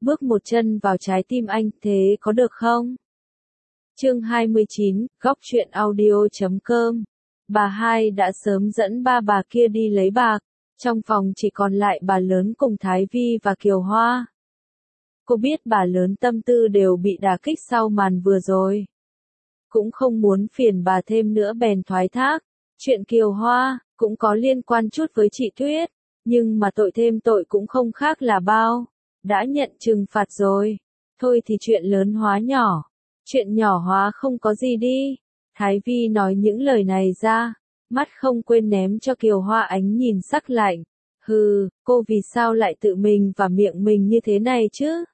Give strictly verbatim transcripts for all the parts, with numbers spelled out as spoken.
bước một chân vào trái tim anh, thế có được không? Chương hai mươi chín, góc truyện audio chấm com. Bà hai đã sớm dẫn ba bà kia đi lấy bạc, trong phòng chỉ còn lại bà lớn cùng Thái Vi và Kiều Hoa. Cô biết bà lớn tâm tư đều bị đả kích sau màn vừa rồi. Cũng không muốn phiền bà thêm nữa bèn thoái thác. Chuyện Kiều Hoa cũng có liên quan chút với chị Tuyết, nhưng mà tội thêm tội cũng không khác là bao. Đã nhận trừng phạt rồi, thôi thì chuyện lớn hóa nhỏ, chuyện nhỏ hóa không có gì đi. Thái Vi nói những lời này ra, mắt không quên ném cho Kiều Hoa ánh nhìn sắc lạnh. Hừ, cô vì sao lại tự mình và miệng mình như thế này chứ?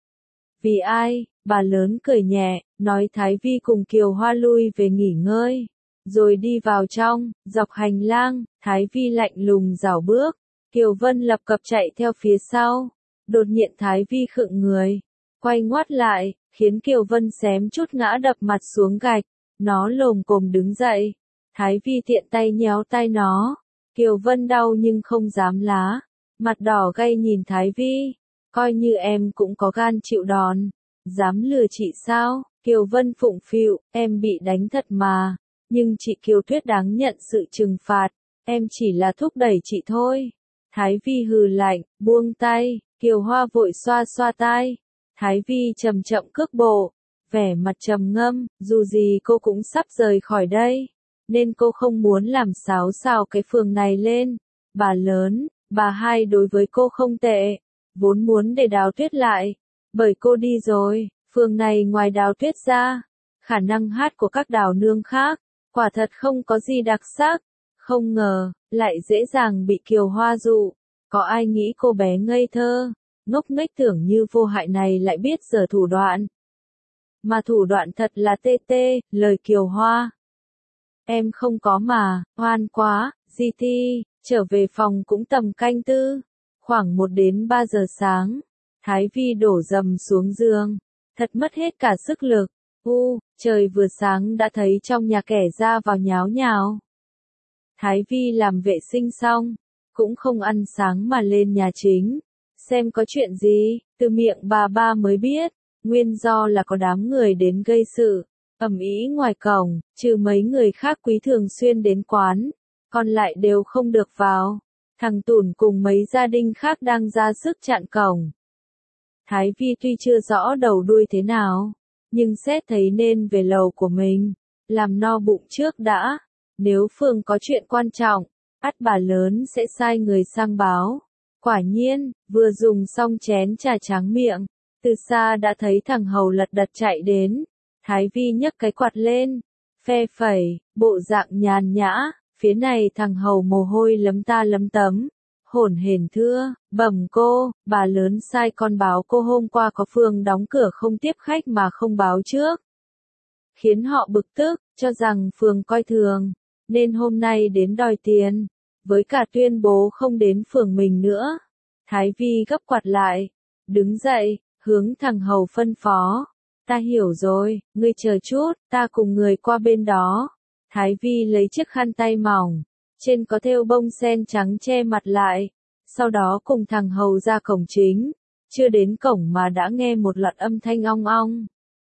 Vì ai? Bà lớn cười nhẹ, nói Thái Vi cùng Kiều Hoa lui về nghỉ ngơi, rồi đi vào trong, dọc hành lang, Thái Vi lạnh lùng rảo bước, Kiều Vân lập cập chạy theo phía sau. Đột nhiên Thái Vi khựng người, quay ngoắt lại, khiến Kiều Vân xém chút ngã đập mặt xuống gạch, nó lồm cồm đứng dậy. Thái Vi tiện tay nhéo tay nó, Kiều Vân đau nhưng không dám lá, mặt đỏ gay nhìn Thái Vi, coi như em cũng có gan chịu đòn, dám lừa chị sao? Kiều Vân phụng phịu, em bị đánh thật mà, nhưng chị Kiều Tuyết đáng nhận sự trừng phạt, em chỉ là thúc đẩy chị thôi. Thái Vi hừ lạnh, buông tay, Kiều Hoa vội xoa xoa tai. Thái Vi chậm chậm cước bộ, vẻ mặt trầm ngâm, dù gì cô cũng sắp rời khỏi đây, nên cô không muốn làm xáo xào cái phường này lên. Bà lớn, bà hai đối với cô không tệ, vốn muốn để Đào Tuyết lại, bởi cô đi rồi, phường này ngoài Đào Tuyết ra, khả năng hát của các đào nương khác, quả thật không có gì đặc sắc. Không ngờ, lại dễ dàng bị Kiều Hoa dụ. Có ai nghĩ cô bé ngây thơ, ngốc nghếch tưởng như vô hại này lại biết giở thủ đoạn. Mà thủ đoạn thật là tê tê, lời Kiều Hoa. Em không có mà, oan quá, gi ti, trở về phòng cũng tầm canh tư. Khoảng một đến ba giờ sáng, Thái Vi đổ dầm xuống giường, thật mất hết cả sức lực. U, trời vừa sáng đã thấy trong nhà kẻ ra vào nháo nhào. Thái Vi làm vệ sinh xong, cũng không ăn sáng mà lên nhà chính, xem có chuyện gì, từ miệng bà ba mới biết, nguyên do là có đám người đến gây sự, ầm ĩ ngoài cổng, trừ mấy người khác quý thường xuyên đến quán, còn lại đều không được vào. Thằng Tủn cùng mấy gia đình khác đang ra sức chặn cổng. Thái Vi tuy chưa rõ đầu đuôi thế nào, nhưng xét thấy nên về lầu của mình, làm no bụng trước đã. Nếu phường có chuyện quan trọng, ắt bà lớn sẽ sai người sang báo. Quả nhiên, vừa dùng xong chén trà tráng miệng, từ xa đã thấy thằng hầu lật đật chạy đến. Thái Vi nhấc cái quạt lên, phe phẩy, bộ dạng nhàn nhã, phía này thằng hầu mồ hôi lấm ta lấm tấm. Hổn hển thưa, bẩm cô, bà lớn sai con báo cô hôm qua có phường đóng cửa không tiếp khách mà không báo trước. Khiến họ bực tức, cho rằng phường coi thường, nên hôm nay đến đòi tiền, với cả tuyên bố không đến phường mình nữa. Thái Vi gấp quạt lại, đứng dậy, hướng thằng hầu phân phó. Ta hiểu rồi, ngươi chờ chút, ta cùng người qua bên đó. Thái Vi lấy chiếc khăn tay mỏng, trên có thêu bông sen trắng che mặt lại, sau đó cùng thằng hầu ra cổng chính. Chưa đến cổng mà đã nghe một loạt âm thanh ong ong.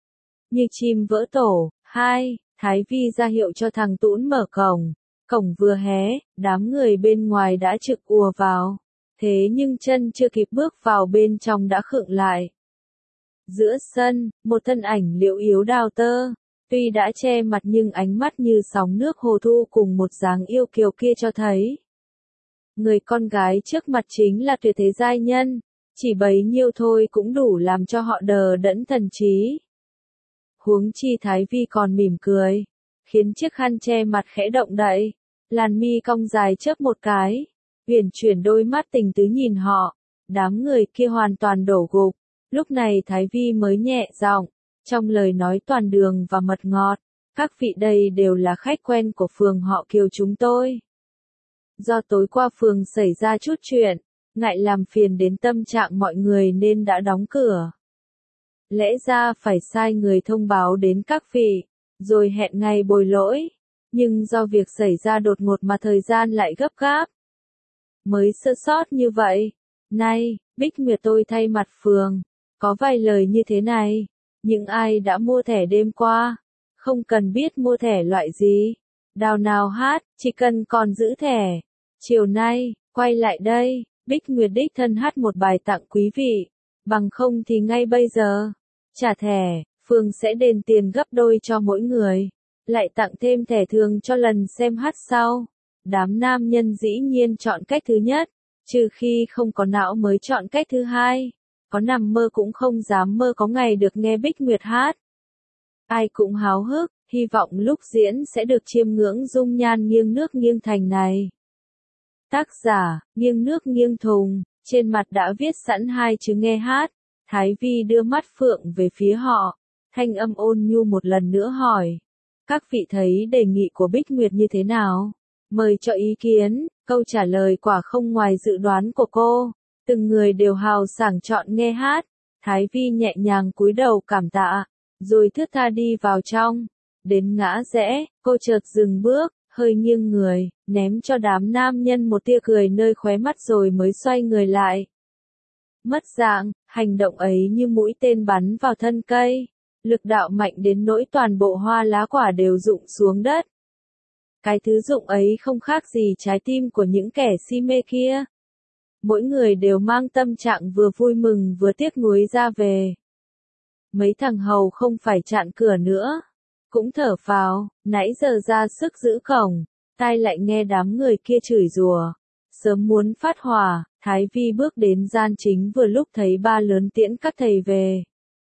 Như chim vỡ tổ. Hai, Thái Vi ra hiệu cho thằng Tũn mở cổng. Cổng vừa hé, đám người bên ngoài đã trực ùa vào. Thế nhưng chân chưa kịp bước vào bên trong đã khựng lại. Giữa sân, một thân ảnh liễu yếu đào tơ. Tuy đã che mặt nhưng ánh mắt như sóng nước hồ thu cùng một dáng yêu kiều kia cho thấy. Người con gái trước mặt chính là tuyệt thế giai nhân. Chỉ bấy nhiêu thôi cũng đủ làm cho họ đờ đẫn thần trí. Huống chi Thái Vi còn mỉm cười, khiến chiếc khăn che mặt khẽ động đậy, làn mi cong dài chớp một cái, uyển chuyển đôi mắt tình tứ nhìn họ. Đám người kia hoàn toàn đổ gục, lúc này Thái Vi mới nhẹ giọng, trong lời nói toàn đường và mật ngọt, các vị đây đều là khách quen của phường họ Kiều chúng tôi. Do tối qua phường xảy ra chút chuyện, ngại làm phiền đến tâm trạng mọi người nên đã đóng cửa. Lẽ ra phải sai người thông báo đến các vị, rồi hẹn ngày bồi lỗi, nhưng do việc xảy ra đột ngột mà thời gian lại gấp gáp. Mới sơ sót như vậy. Nay, Bích Nguyệt tôi thay mặt phường, Có vài lời như thế này, những ai đã mua thẻ đêm qua, không cần biết mua thẻ loại gì, đào nào hát, chỉ cần còn giữ thẻ. Chiều nay, quay lại đây, Bích Nguyệt đích thân hát một bài tặng quý vị, bằng không thì ngay bây giờ, trả thẻ, Phương sẽ đền tiền gấp đôi cho mỗi người, lại tặng thêm thẻ thường cho lần xem hát sau. Đám nam nhân dĩ nhiên chọn cách thứ nhất, trừ khi không có não mới chọn cách thứ hai, có nằm mơ cũng không dám mơ có ngày được nghe Bích Nguyệt hát. Ai cũng háo hức, hy vọng lúc diễn sẽ được chiêm ngưỡng dung nhan nghiêng nước nghiêng thành này. Tác giả, nghiêng nước nghiêng thùng, trên mặt đã viết sẵn hai chữ nghe hát. Thái Vi đưa mắt phượng về phía họ, thanh âm ôn nhu một lần nữa hỏi. Các vị thấy đề nghị của Bích Nguyệt như thế nào? Mời cho ý kiến. Câu trả lời quả không ngoài dự đoán của cô. Từng người đều hào sảng chọn nghe hát. Thái Vi nhẹ nhàng cúi đầu cảm tạ, rồi thướt tha đi vào trong. Đến ngã rẽ, cô chợt dừng bước, hơi nghiêng người, ném cho đám nam nhân một tia cười nơi khóe mắt rồi mới xoay người lại. Mất dạng, hành động ấy như mũi tên bắn vào thân cây, lực đạo mạnh đến nỗi toàn bộ hoa lá quả đều rụng xuống đất. Cái thứ rụng ấy không khác gì trái tim của những kẻ si mê kia. Mỗi người đều mang tâm trạng vừa vui mừng vừa tiếc nuối ra về. Mấy thằng hầu không phải chặn cửa nữa, cũng thở phào, nãy giờ ra sức giữ cổng, tai lại nghe đám người kia chửi rủa, sớm muốn phát hỏa. Thái Vi bước đến gian chính vừa lúc thấy ba lớn tiễn các thầy về.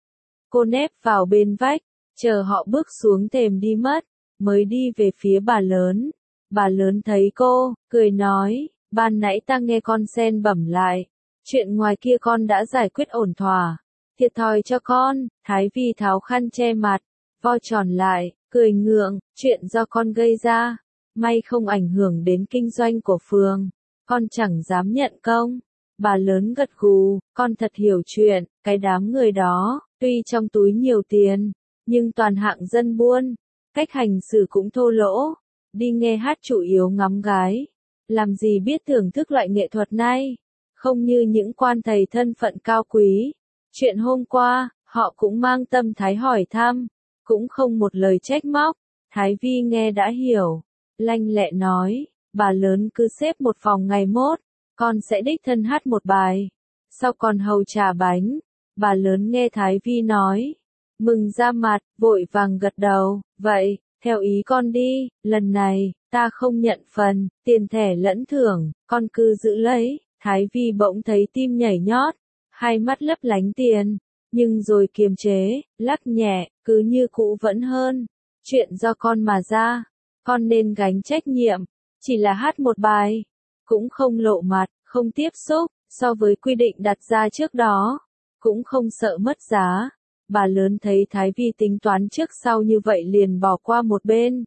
Cô nép vào bên vách, chờ họ bước xuống thềm đi mất, mới đi về phía bà lớn. Bà lớn thấy cô, cười nói, ban nãy ta nghe con sen bẩm lại, chuyện ngoài kia con đã giải quyết ổn thỏa, thiệt thòi cho con. Thái Vi tháo khăn che mặt, vo tròn lại, cười ngượng, chuyện do con gây ra, may không ảnh hưởng đến kinh doanh của phường, con chẳng dám nhận công. Bà lớn gật gù, con thật hiểu chuyện, cái đám người đó, tuy trong túi nhiều tiền, nhưng toàn hạng dân buôn, cách hành xử cũng thô lỗ, đi nghe hát chủ yếu ngắm gái, làm gì biết thưởng thức loại nghệ thuật này, không như những quan thầy thân phận cao quý. Chuyện hôm qua, họ cũng mang tâm thái hỏi thăm, cũng không một lời trách móc. Thái Vi nghe đã hiểu, lanh lẹ nói, bà lớn cứ xếp một phòng ngày mốt, con sẽ đích thân hát một bài, sau còn hầu trà bánh. Bà lớn nghe Thái Vi nói, mừng ra mặt, vội vàng gật đầu, vậy, theo ý con đi, lần này, ta không nhận phần, tiền thẻ lẫn thưởng, con cứ giữ lấy. Thái Vi bỗng thấy tim nhảy nhót, hai mắt lấp lánh tiền, nhưng rồi kiềm chế, lắc nhẹ, cứ như cũ vẫn hơn. Chuyện do con mà ra, con nên gánh trách nhiệm, chỉ là hát một bài, cũng không lộ mặt, không tiếp xúc, so với quy định đặt ra trước đó, cũng không sợ mất giá. Bà lớn thấy Thái Vi tính toán trước sau như vậy liền bỏ qua một bên.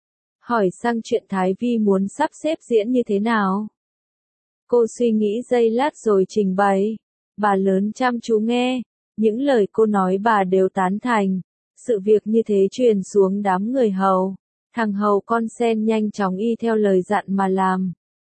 Hỏi sang chuyện Thái Vi muốn sắp xếp diễn như thế nào. Cô suy nghĩ giây lát rồi trình bày. Bà lớn chăm chú nghe, những lời cô nói bà đều tán thành. Sự việc như thế truyền xuống đám người hầu. Thằng hầu con sen nhanh chóng y theo lời dặn mà làm.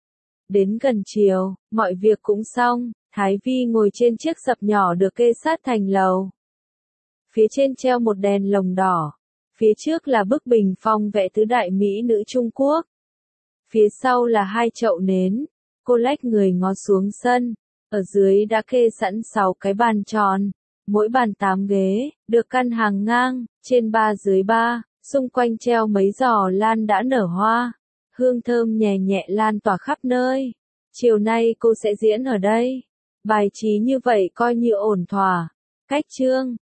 Đến gần chiều, mọi việc cũng xong, Thái Vi ngồi trên chiếc sập nhỏ được kê sát thành lầu. Phía trên treo một đèn lồng đỏ, phía trước là bức bình phong vẽ tứ đại mỹ nữ Trung Quốc. Phía sau là hai chậu nến, cô lách người ngó xuống sân, ở dưới đã kê sẵn sáu cái bàn tròn, mỗi bàn tám ghế, được căn hàng ngang, trên ba dưới ba, xung quanh treo mấy giò lan đã nở hoa, hương thơm nhẹ nhẹ lan tỏa khắp nơi. Chiều nay cô sẽ diễn ở đây, bài trí như vậy coi như ổn thỏa. Cách chương